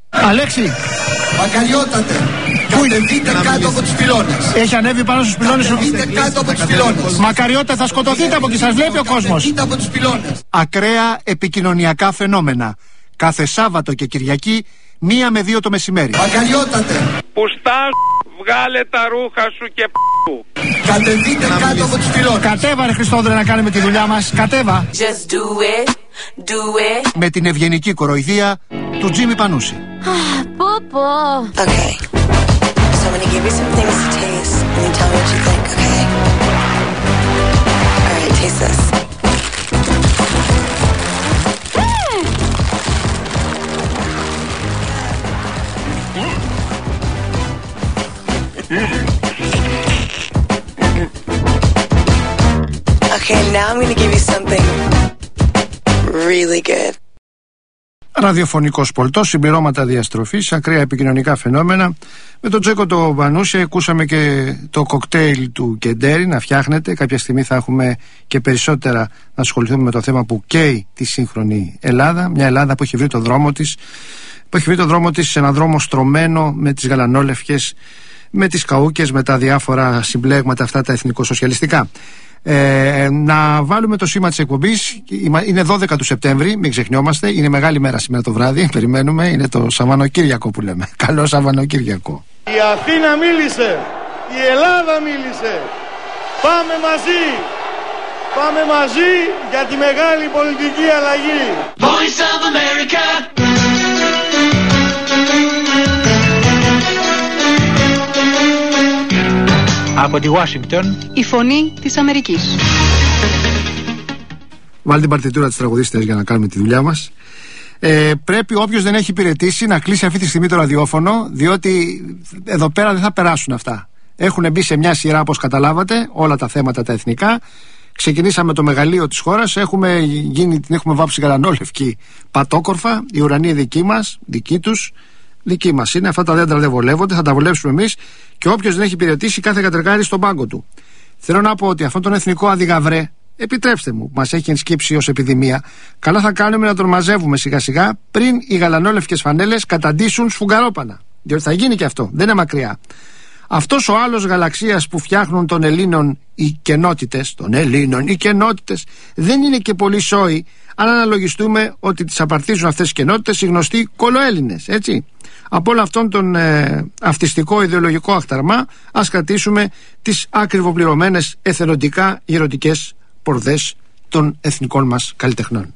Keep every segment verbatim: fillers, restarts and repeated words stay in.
Αλέξη! Μακαριότατε! Κατεβείτε κάτω από τους πυλώνες! Έχει ανέβει πάνω στους πυλώνες! Κατεβείτε κάτω από τους πυλώνες! Μακαριότατε, θα σκοτωθείτε από εκεί, σας βλέπει ο κόσμος! Κατεβείτε από τους πυλώνες! Ακραία επικοινωνιακά φαινόμενα. Κάθε Σάββατο και Κυριακή, μία με δύο το μεσημέρι. Μακαριότατε! Πουστά, βγάλε τα ρούχα σου και π***ου. Κατεβείτε κάτω από τους πυλώνες! Κατέβα ρε Χριστόδουλε να κάνουμε τη δουλειά μας. Κατέβα! Just do it, do it. Με την ευγενική κοροϊδία του Τζίμι Πανούση. Πω πω. Okay, so I'm gonna give you some things to taste and you tell me what you think, okay? Alright, taste this. Okay, now I'm gonna give you something really good. Ραδιοφωνικός πολτός, συμπληρώματα διαστροφής, ακραία επικοινωνικά φαινόμενα. Με τον Τζέκο το Πανούση ακούσαμε και το κοκτέιλ του Κεντέρι να φτιάχνεται. Κάποια στιγμή θα έχουμε και περισσότερα να ασχοληθούμε με το θέμα που καίει τη σύγχρονη Ελλάδα. Μια Ελλάδα που έχει βρει το δρόμο της, που έχει βρει το δρόμο της σε έναν δρόμο στρωμένο με τις γαλανόλευκες, με τις καούκες, με τα διάφορα συμπλέγματα αυτά τα εθνικοσοσιαλιστικά. Ε, να βάλουμε το σήμα της εκπομπής. Είναι δώδεκα του Σεπτέμβρη, μην ξεχνιόμαστε. Είναι μεγάλη μέρα σήμερα το βράδυ. Περιμένουμε, είναι το Σαββανοκύριακο που λέμε. Καλό Σαββανοκύριακο. Η Αθήνα μίλησε, η Ελλάδα μίλησε. Πάμε μαζί, πάμε μαζί για τη μεγάλη πολιτική αλλαγή. Voice of America. Από τη Ουάσιγκτον, η φωνή της Αμερικής. Βάλτε την παρτιτούρα της τραγουδίστριας για να κάνουμε τη δουλειά μας. Ε, πρέπει όποιος δεν έχει υπηρετήσει να κλείσει αυτή τη στιγμή το ραδιόφωνο, διότι εδώ πέρα δεν θα περάσουν αυτά. Έχουν μπει σε μια σειρά, όπως καταλάβατε, όλα τα θέματα τα εθνικά. Ξεκινήσαμε το μεγαλείο της χώρας, έχουμε γίνει, την έχουμε βάψει γαλανόλευκη πατόκορφα. Η ουρανή δική μας, δική τους, δική μας είναι. Αυτά τα δέντρα δεν βολεύονται, θα τα βολέψουμε εμείς. Και όποιος δεν έχει υπηρετήσει, κάθε κατρεκάρι στον πάγκο του. Θέλω να πω ότι αυτόν τον εθνικό αδιγαβρέ, επιτρέψτε μου, μας έχει ενσκύψει ως επιδημία. Καλά θα κάνουμε να τον μαζεύουμε σιγά σιγά πριν οι γαλανόλευκες φανέλες καταντήσουν σφουγγαρόπανα. Διότι θα γίνει και αυτό, δεν είναι μακριά. Αυτός ο άλλος γαλαξίας που φτιάχνουν των Ελλήνων οι κενότητες, των Ελλήνων οι κενότητες, δεν είναι και πολύ σόι, αν αναλογιστούμε ότι τις απαρτίζουν αυτές τις κενότητες οι γνωστοί κολοέλληνες, έτσι. Από όλο αυτόν τον ε, αυτιστικό ιδεολογικό αχταρμά, ας κρατήσουμε τις ακριβοπληρωμένες εθελοντικά γερωτικές πορδές των εθνικών μας καλλιτεχνών.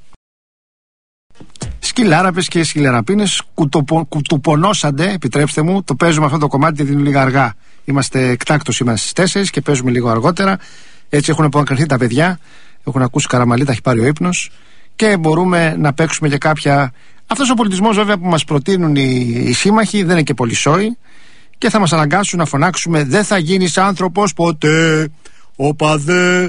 Σκυλάραπες και σκυλαραπίνες κουτοπο, κουτουπονώσανται, επιτρέψτε μου, το παίζουμε αυτό το κομμάτι, δίνουν λίγα αργά. Είμαστε εκτάκτως, είμαστε στις τέσσερις και παίζουμε λίγο αργότερα. Έτσι έχουν αποκριθεί τα παιδιά, έχουν ακούσει Καραμαλή, τα έχει πάρει ο ύπνος και μπορούμε να παίξουμε και κάποια. Αυτός ο πολιτισμός βέβαια που μας προτείνουν οι, οι σύμμαχοι δεν είναι και πολύ σόι και θα μας αναγκάσουν να φωνάξουμε «Δεν θα γίνεις άνθρωπος ποτέ, οπαδέ,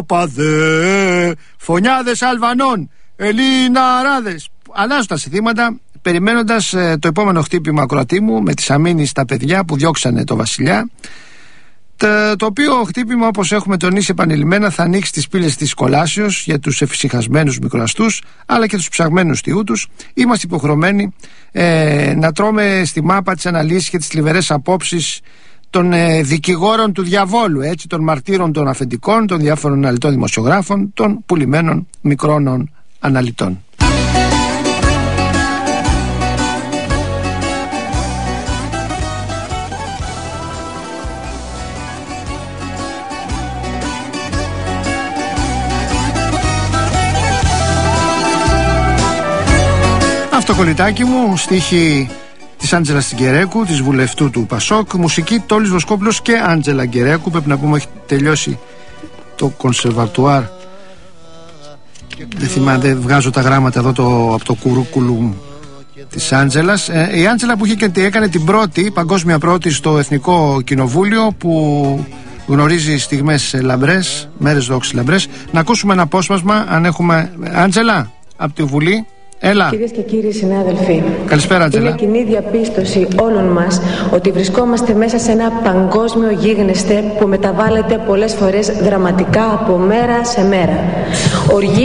οπαδέ, φωνιάδες Αλβανών, Ελληναράδες». Αλλάζουν τα συνθήματα περιμένοντας ε, το επόμενο χτύπημα ακροατή μου με τις αμήνεις στα παιδιά που διώξανε το βασιλιά. Το, το οποίο χτύπημα, όπως έχουμε τονίσει επανειλημμένα, θα ανοίξει τις πύλες της κολάσεως για τους εφησυχασμένους μικροαστούς αλλά και τους ψαγμένους τιούτους. Είμαστε υποχρεωμένοι ε, να τρώμε στη μάπα τις αναλύσεις και τις θλιβερές απόψεις των ε, δικηγόρων του διαβόλου, έτσι, των μαρτύρων των αφεντικών, των διάφορων αναλυτών δημοσιογράφων, των πουλημένων μικρώνων αναλυτών. Αυτό κολλητάκι μου, στίχη της Άντζελας Γκερέκου, της βουλευτού του Πασόκ, μουσική Τόλης Βοσκόπουλος και Άντζελα Γκερέκου. Πρέπει να πούμε έχει τελειώσει το κονσερβατουάρ. Δεν θυμάμαι, δεν βγάζω τα γράμματα εδώ το, από το κουρούκουλουμ της Άντζελας. Ε, η Άντζελα που είχε και έκανε την πρώτη, παγκόσμια πρώτη στο Εθνικό Κοινοβούλιο, που γνωρίζει στιγμές λαμπρές, μέρες δόξης λαμπρές. Να ακούσουμε ένα απόσπασμα, αν έχουμε. Άντζελα, από τη Βουλή. Έλα. Κυρίες και κύριοι συνάδελφοι, καλησπέρα, Άντζελα. Είναι κοινή διαπίστωση όλων μας ότι βρισκόμαστε μέσα σε ένα παγκόσμιο γίγνεσθε που μεταβάλλεται πολλές φορές δραματικά από μέρα σε μέρα. Οργή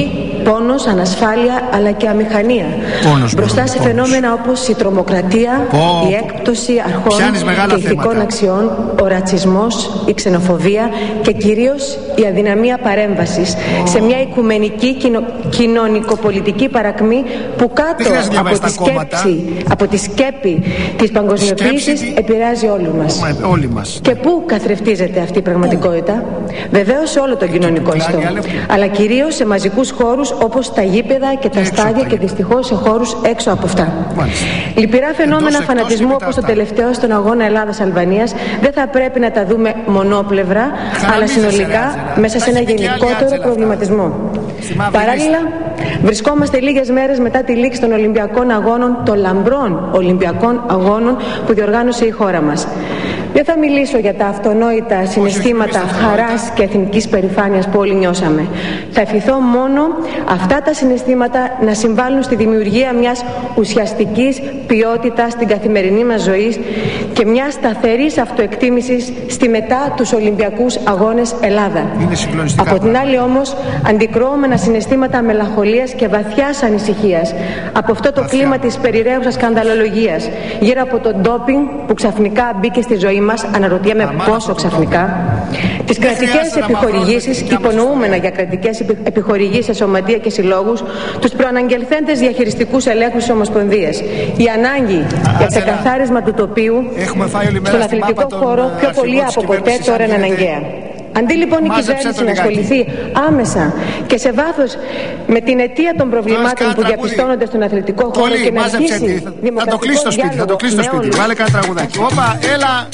πόνος, ανασφάλεια αλλά και αμηχανία. Πόνος, μπροστά σε πόνος. φαινόμενα όπως η τρομοκρατία, oh, η έκπτωση αρχών και ηθικών αξιών, ο ρατσισμός, η ξενοφοβία και κυρίως η αδυναμία παρέμβασης oh. σε μια οικουμενική κοινο, κοινωνικοπολιτική παρακμή που κάτω από τη, σκέψη, από τη σκέπη της παγκοσμιοποίησης σκέψη... επηρεάζει όλους μας. Oh, όλοι μας. Και πού καθρεφτίζεται αυτή η πραγματικότητα? Βεβαίως σε όλο τον κοινωνικό ιστό, αλλά κυρίως σε μαζικούς χώρους όπως τα γήπεδα και τα έξω στάδια και δυστυχώς σε χώρους έξω από αυτά. Μάλιστα. Λυπηρά φαινόμενα εντός, φανατισμού όπως το τελευταίο στον αγώνα Ελλάδας-Αλβανίας δεν θα πρέπει να τα δούμε μονόπλευρα, αλλά συνολικά μέσα σε ένα γενικότερο προβληματισμό. Παράλληλα, βρισκόμαστε λίγες μέρες μετά τη λήξη των Ολυμπιακών Αγώνων, των λαμπρών Ολυμπιακών Αγώνων που διοργάνωσε η χώρα μας. Δεν θα μιλήσω για τα αυτονόητα συναισθήματα χαράς και εθνικής περηφάνειας που όλοι νιώσαμε. Θα ευχηθώ μόνο αυτά τα συναισθήματα να συμβάλλουν στη δημιουργία μιας ουσιαστικής ποιότητας στην καθημερινή μας ζωή και μιας σταθερής αυτοεκτίμησης στη μετά τους Ολυμπιακούς Αγώνες Ελλάδα. Από την άλλη όμως, αντικρουόμενα συναισθήματα μελαγχολίας και βαθιάς ανησυχίας από αυτό το Βαθιά. κλίμα της περιραίουσας σκανδαλολογίας γύρω από το ντόπινγκ που ξαφνικά μπήκε στη ζωή μας, αναρωτιέμαι πόσο ξαφνικά, τις κρατικές επιχορηγήσεις, υπονοούμενα για κρατικές επιχορηγήσεις σε σωματεία και συλλόγους, τους προαναγγελθέντες διαχειριστικούς ελέγχους στις ομοσπονδίες, η ανάγκη για ξεκαθάρισμα του τοπίου στον αθλητικό χώρο πιο πολύ από ποτέ τώρα είναι αναγκαία. Αντί λοιπόν η κυβέρνηση να ασχοληθεί άμεσα και σε βάθος με την αιτία των προβλημάτων που διαπιστώνονται στον αθλητικό χώρο και να αρχίσει δημοκρατικό διάλογο, θα το κλείσει το σπίτι, βάλε κανένα τραγουδάκι. Όπα, έλα.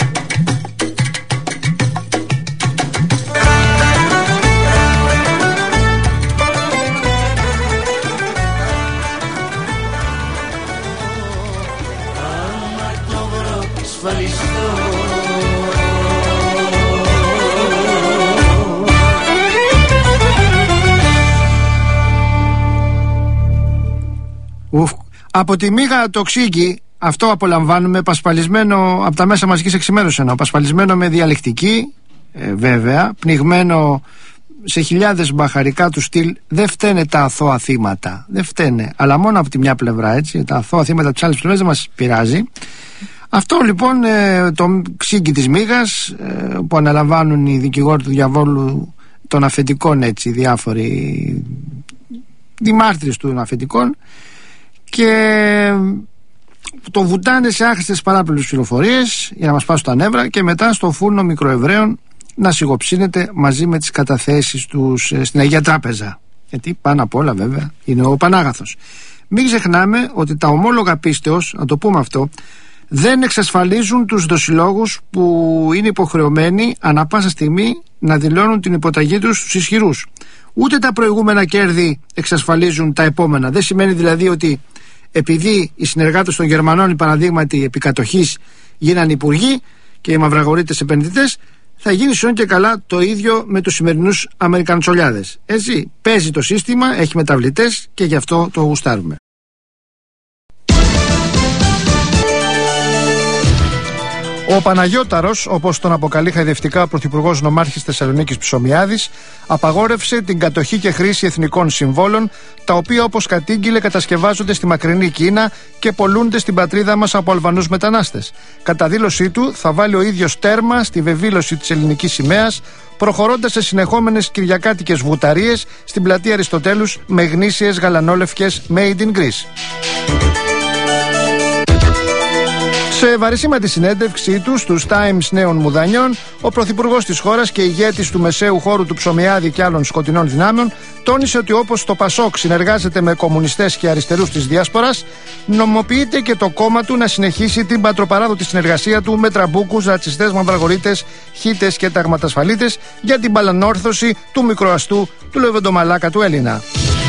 Ουφ. Από τη Μίγα το Ξύγκι, αυτό απολαμβάνουμε πασπαλισμένο από τα μέσα μαζικής εξημέρωσης, εννοώ, πασπαλισμένο με διαλεκτική, ε, βέβαια, πνιγμένο σε χιλιάδες μπαχαρικά του στυλ. Δεν φταίνε τα αθώα θύματα, δεν φταίνε, αλλά μόνο από τη μια πλευρά, έτσι, τα αθώα θύματα της άλλης πλευράς δεν μας πειράζει. Αυτό λοιπόν ε, το Ξύγκι της Μίγας, ε, που αναλαμβάνουν οι δικηγόροι του διαβόλου των αφεντικών, έτσι, διάφοροι δημάρτυρες των αφεντικών, και το βουτάνε σε άχρηστες παράπλευρες πληροφορίες για να μας πάσουν τα νεύρα και μετά στο φούρνο μικροεβραίων να σιγοψύνεται μαζί με τις καταθέσεις τους στην Αγία Τράπεζα, γιατί πάνω απ' όλα βέβαια είναι ο Πανάγαθος. Μην ξεχνάμε ότι τα ομόλογα πίστεως, να το πούμε αυτό, δεν εξασφαλίζουν τους δοσιλόγους που είναι υποχρεωμένοι ανά πάσα στιγμή να δηλώνουν την υποταγή τους στους ισχυρούς. Ούτε τα προηγούμενα κέρδη εξασφαλίζουν τα επόμενα. Δεν σημαίνει δηλαδή ότι επειδή οι συνεργάτες των Γερμανών, οι παραδείγματι επικατοχής, γίνανε υπουργοί και οι μαυραγορείτες επενδυτές, θα γίνει σιόν και καλά το ίδιο με τους σημερινούς Αμερικαντσολιάδες. Έτσι, παίζει το σύστημα, έχει μεταβλητές και γι' αυτό το γουστάρουμε. Ο Παναγιώταρος, όπως τον αποκαλεί χαϊδευτικά ο Πρωθυπουργός Νομάρχης Θεσσαλονίκης Ψωμιάδης, απαγόρευσε την κατοχή και χρήση εθνικών συμβόλων, τα οποία όπως κατήγγειλε κατασκευάζονται στη μακρινή Κίνα και πολλούνται στην πατρίδα μας από Αλβανούς μετανάστες. Κατά δήλωσή του, θα βάλει ο ίδιος τέρμα στη βεβήλωση της ελληνικής σημαίας, προχωρώντας σε συνεχόμενες κυριακάτικες βουταρίες στην πλατεία Αριστοτέλους με γνήσιες γαλανόλευκες Made in Greece. Σε βαρισίματη συνέντευξή του στους Times Νέων Μουδανιών, ο πρωθυπουργός της χώρας και ηγέτης του μεσαίου χώρου του Ψωμιάδη και άλλων σκοτεινών δυνάμεων τόνισε ότι όπως το Πασόκ συνεργάζεται με κομμουνιστές και αριστερούς της διάσπορας, νομοποιείται και το κόμμα του να συνεχίσει την πατροπαράδοτη συνεργασία του με τραμπούκους, ρατσιστές, μαυραγορείτες, χίτες και ταγματασφαλίτες για την παλανόρθωση του μικροαστού του λεβεντομαλάκα του Έλληνα.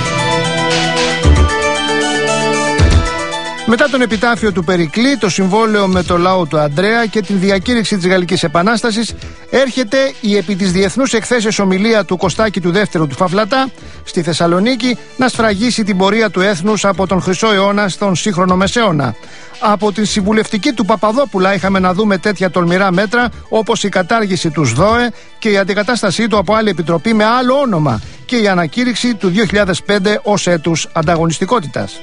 Μετά τον επιτάφιο του Περικλή, το συμβόλαιο με το λαό του Αντρέα και την διακήρυξη της Γαλλικής Επανάστασης, έρχεται η επί της διεθνούς εκθέσεως ομιλία του Κωστάκη του Δεύτερου του Φαυλατά στη Θεσσαλονίκη να σφραγίσει την πορεία του έθνους από τον Χρυσό αιώνα στον σύγχρονο Μεσαίωνα. Από την συμβουλευτική του Παπαδόπουλα είχαμε να δούμε τέτοια τολμηρά μέτρα όπως η κατάργηση του ΣΔΟΕ και η αντικατάστασή του από άλλη επιτροπή με άλλο όνομα ανακοινώθηκε η ανακήρυξη του δύο χιλιάδες πέντε ως έτους ανταγωνιστικότητας.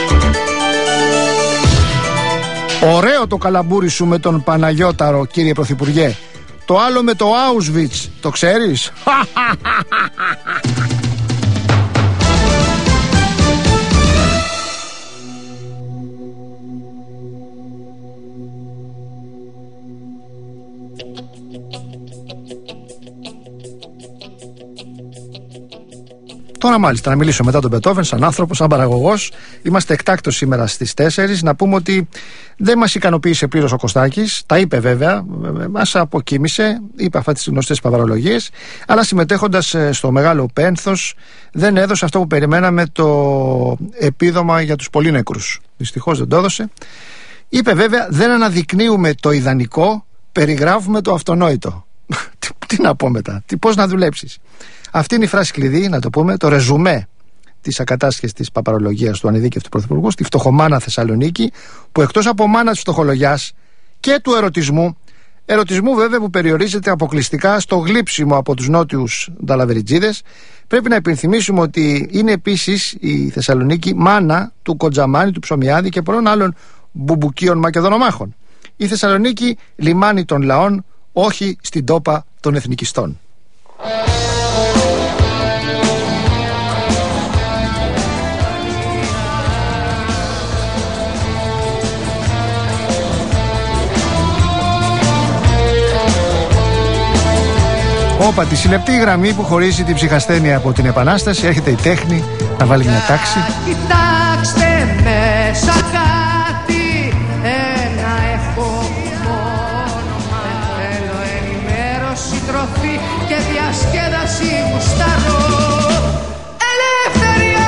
Ωραίο το καλαμπούρι σου με τον Παναγιώταρο, κύριε Πρωθυπουργέ. Το άλλο με το Auschwitz, το ξέρεις? Τώρα μάλιστα να μιλήσω μετά τον Μπετόβεν σαν άνθρωπο, σαν παραγωγός. Είμαστε εκτάκτος σήμερα στις τέσσερις. Να πούμε ότι δεν μας ικανοποίησε πλήρως ο Κωστάκης. Τα είπε βέβαια, μας αποκοίμησε, είπε αυτές τις γνωστές παπαρολογίες. Αλλά συμμετέχοντας στο μεγάλο πένθος δεν έδωσε αυτό που περιμέναμε, το επίδομα για τους πολύ νεκρούς. Δυστυχώς δεν το έδωσε. Είπε βέβαια, δεν αναδεικνύουμε το ιδανικό, περιγράφουμε το αυτονόητο. τι, τι να πω μετά, τι, πώς να δουλέψεις. Αυτή είναι η φράση κλειδί, να το πούμε, το ρεζουμέ της ακατάσχεσης της παπαρολογίας του ανειδίκευτου πρωθυπουργού στη φτωχομάνα Θεσσαλονίκη, που εκτός από μάνα της φτωχολογιάς και του ερωτισμού, ερωτισμού βέβαια που περιορίζεται αποκλειστικά στο γλύψιμο από τους νότιους νταλαβεριτζίδες, πρέπει να υπενθυμίσουμε ότι είναι επίσης η Θεσσαλονίκη μάνα του Κοντζαμάνη, του Ψωμιάδη και πολλών άλλων μπουμπουκίων Μακεδονομάχων. Η Θεσσαλονίκη λιμάνι των λαών, όχι στην τόπα των εθνικιστών. Όπα, τη συλλεπτή γραμμή που χωρίζει την ψυχασθένεια από την επανάσταση. Έρχεται η τέχνη να βάλει μια τάξη. Κοιτάξτε μέσα κάτι, ένα έχω όνομα. Θέλω ενημέρωση, τροφή και διασκέδαση γουστάρω. Ελευθερία!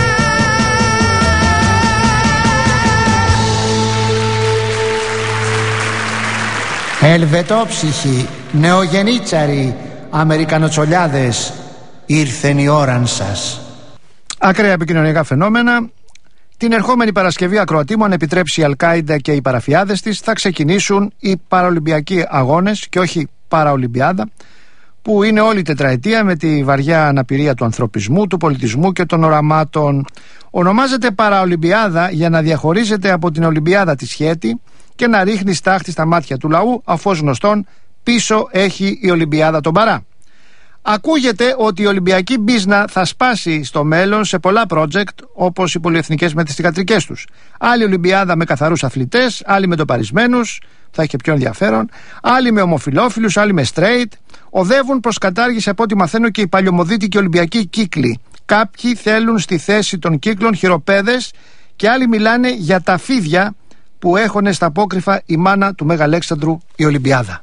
Ελβετόψυχοι, νεογενίτσαροι, Αμερικανοτσολιάδες, ήρθεν η ώραν σας. Ακραία επικοινωνιακά φαινόμενα. Την ερχόμενη Παρασκευή, ακροατή μου, αν επιτρέψει η Αλκάιντα και οι παραφιάδες της, θα ξεκινήσουν οι Παραολυμπιακοί Αγώνες και όχι Παραολυμπιάδα, που είναι όλη η τετραετία με τη βαριά αναπηρία του ανθρωπισμού, του πολιτισμού και των οραμάτων. Ονομάζεται Παραολυμπιάδα για να διαχωρίζεται από την Ολυμπιάδα τη Σχέτη και να ρίχνει στάχτη στα μάτια του λαού, αφού ως γνωστόν πίσω έχει η Ολυμπιάδα τον Παρά. Ακούγεται ότι η Ολυμπιακή μπίζνα θα σπάσει στο μέλλον σε πολλά project, όπως οι πολυεθνικές με τις θυγατρικές τους. Άλλη Ολυμπιάδα με καθαρούς αθλητές, άλλη με τοπαρισμένους, θα έχει και πιο ενδιαφέρον, άλλοι με ομοφυλόφιλους, άλλοι με straight. Οδεύουν προς κατάργηση, από ό,τι μαθαίνω, και οι παλιωμοδίτικοι Ολυμπιακοί κύκλοι. Κάποιοι θέλουν στη θέση των κύκλων χειροπέδες και άλλοι μιλάνε για τα φίδια που έχωνε στα απόκρυφα η μάνα του Μέγα Αλέξανδρου, η Ολυμπιάδα.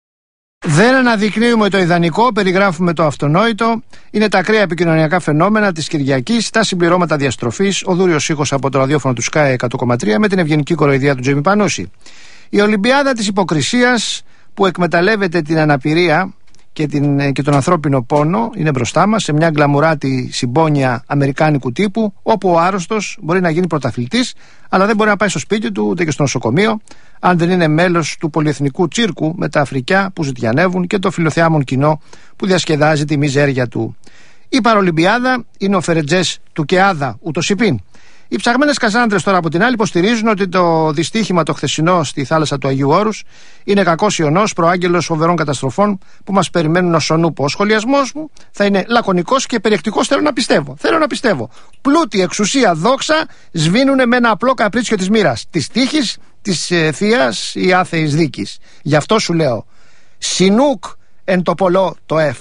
Δεν αναδεικνύουμε το ιδανικό, περιγράφουμε το αυτονόητο. Είναι τα ακραία επικοινωνιακά φαινόμενα της Κυριακής, τα συμπληρώματα διαστροφής, ο δούριος ήχος από το ραδιόφωνο του Sky εκατό κόμμα τρία με την ευγενική κοροϊδία του Τζέμι Πανούση. Η Ολυμπιάδα της υποκρισίας που εκμεταλλεύεται την αναπηρία και, την, και τον ανθρώπινο πόνο είναι μπροστά μας, σε μια γκλαμουράτη συμπόνια αμερικάνικου τύπου, όπου ο άρρωστος μπορεί να γίνει πρωταθλητής, αλλά δεν μπορεί να πάει στο σπίτι του ούτε και στο νοσοκομείο, αν δεν είναι μέλος του πολυεθνικού τσίρκου με τα Αφρικιά που ζητιανεύουν και το φιλοθεάμον κοινό που διασκεδάζει τη μιζέρια του. Η Παρολυμπιάδα είναι ο Φερετζές του ΚΕΑΔΑ, ούτως υπήν. Οι ψαγμένες καζάντρες τώρα από την άλλη υποστηρίζουν ότι το δυστύχημα το χθεσινό στη θάλασσα του Αγίου Όρους είναι κακός ιονός, προάγγελος φοβερών καταστροφών που μας περιμένουν ως ονούπο. Ο σχολιασμός μου θα είναι λακωνικός και περιεκτικός, θέλω να πιστεύω. Θέλω να πιστεύω. Πλούτη, εξουσία, δόξα σβήνουν με ένα απλό καπρίτσιο της μοίρας, της τύχης, της ε, θείας ή άθεης δίκης. Γι' αυτό σου λέω, συνούκ εν το πολλό το εφ.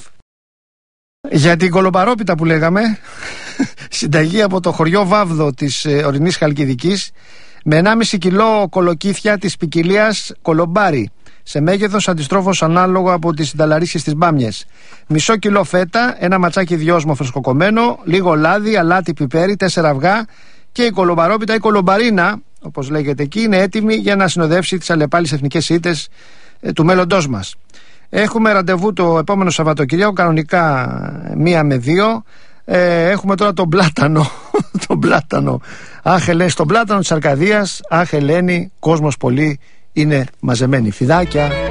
Για την κολομπαρόπιτα που λέγαμε, συνταγή από το χωριό Βάβδο της ε, ορεινής Χαλκιδικής, με ενάμιση κιλό κολοκύθια της ποικιλίας κολομπάρι, σε μέγεθος αντιστρόφως ανάλογο από τις συνταλαρίσιες της μπάμιες. Μισό κιλό φέτα, ένα ματσάκι δυόσμο φρεσκοκομμένο, λίγο λάδι, αλάτι, πιπέρι, τέσσερα αυγά, και η κολομπαρόπιτα ή κολομπαρίνα, όπως λέγεται εκεί, είναι έτοιμη για να συνοδεύσει τις αλλεπάλληλες εθνικές ήττες ε, του μέλλοντός μας. Έχουμε ραντεβού το επόμενο Σαββατοκυριακό, κανονικά μία με δύο. Ε, έχουμε τώρα τον πλάτανο. τον πλάτανο. Αχ, Ελένη, στον πλάτανο της Αρκαδίας. Αχ, Ελένη, κόσμος πολύ είναι μαζεμένοι. Φιδάκια.